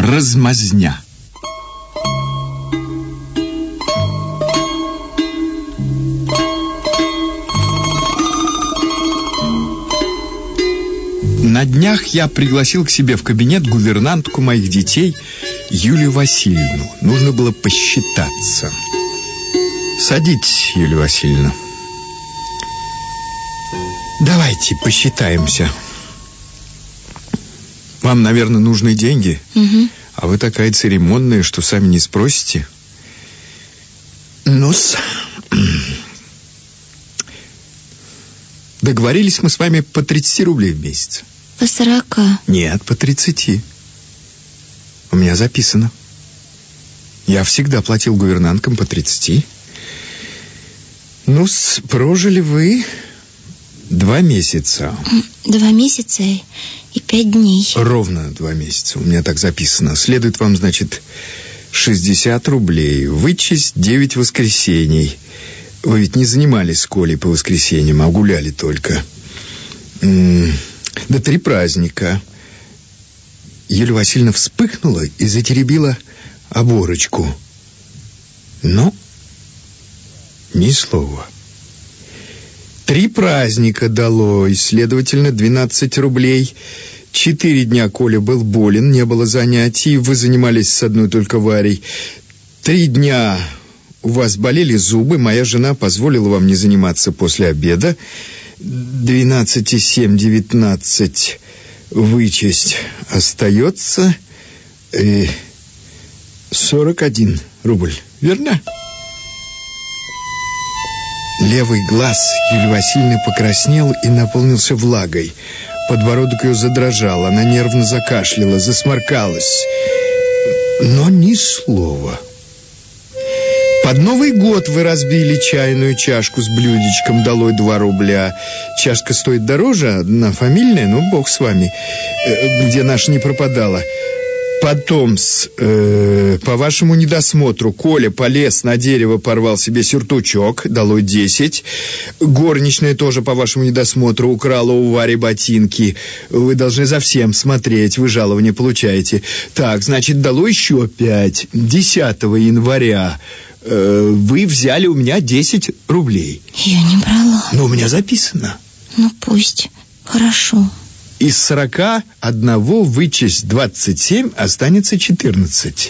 размазня. На днях я пригласил к себе в кабинет гувернантку моих детей Юлию Васильевну. Нужно было посчитаться. Садитесь, Юлия Васильевна. Давайте посчитаемся. Вам, наверное, нужны деньги? Угу. А вы такая церемонная, что сами не спросите. Ну-с. Договорились мы с вами по 30 рублей в месяц. По 40. Нет, по 30. У меня записано. Я всегда платил гувернанткам по 30. Ну-с, прожили вы 2 месяца. 2 месяца и 5 дней. Ровно 2 месяца. У меня так записано. Следует вам, значит, 60 рублей. Вычесть 9 воскресений. Вы ведь не занимались с Колей по воскресеньям, а гуляли только. Да 3 праздника. Юлия Васильевна вспыхнула и затеребила оборочку. Но ни слова. 3 праздника дало, и, следовательно, 12 рублей. 4 дня Коля был болен, не было занятий. Вы занимались с одной только Варей. 3 дня у вас болели зубы. Моя жена позволила вам не заниматься после обеда. 12 и 7, 19. Вычесть остается 41 рубль. Верно? Левый глаз Юлии Васильевны покраснел и наполнился влагой. Подбородок ее задрожал. Она нервно закашляла, засморкалась. Но ни слова. Под Новый год вы разбили чайную чашку с блюдечком, долой 2 рубля. Чашка стоит дороже, одна фамильная, ну, бог с вами, где наша не пропадала. Потом, по вашему недосмотру, Коля полез на дерево, порвал себе сюртучок, долой 10. Горничная тоже по вашему недосмотру украла у Вари ботинки. Вы должны за всем смотреть, вы жалование получаете. Так, значит, долой еще 5. 10 января вы взяли у меня 10 рублей. Я не брала. Но у меня записано. Ну, пусть. Хорошо. Из 41 вычесть 27, останется 14.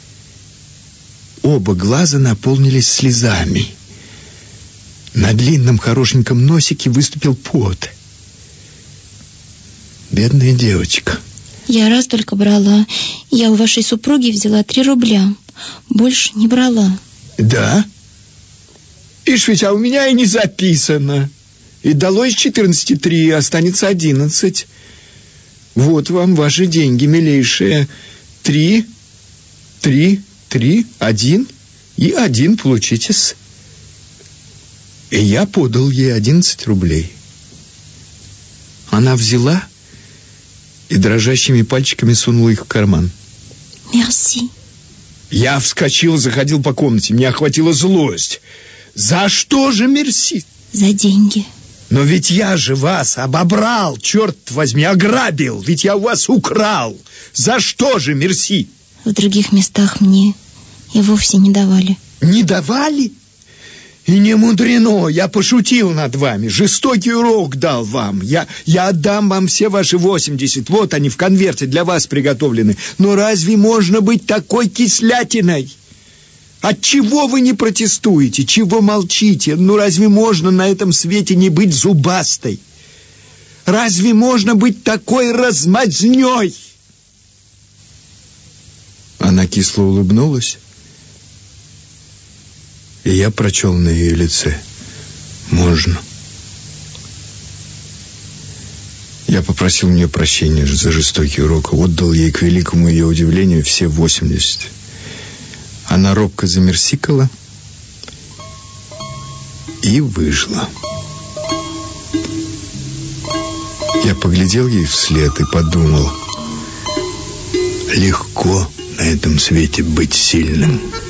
Оба глаза наполнились слезами. На длинном хорошеньком носике выступил пот. Бедная девочка. Я раз только брала. Я у вашей супруги взяла 3 рубля. Больше не брала. Да? Ишь ведь, а у меня и не записано. И дало из 14 3, останется 11. Вот вам ваши деньги, милейшие. 3, 1 и 1 получитесь. И я подал ей 11 рублей. Она взяла и дрожащими пальчиками сунула их в карман. Мерси. Я вскочил, заходил по комнате. Меня охватила злость. За что же мерси? За деньги. Но ведь я же вас обобрал, черт возьми, ограбил. Ведь я у вас украл. За что же мерси? В других местах мне и вовсе не давали. Не давали? И не мудрено, я пошутил над вами, жестокий урок дал вам. Я отдам вам все ваши 80, вот они в конверте для вас приготовлены. Но разве можно быть такой кислятиной? Отчего вы не протестуете? Чего молчите? Ну разве можно на этом свете не быть зубастой? Разве можно быть такой размазнёй? Она кисло улыбнулась. И я прочел на ее лице: можно. Я попросил у нее прощения за жестокий урок, отдал ей, к великому ее удивлению, все 80. Она робко замерсикала и вышла. Я поглядел ей вслед и подумал: легко на этом свете быть сильным.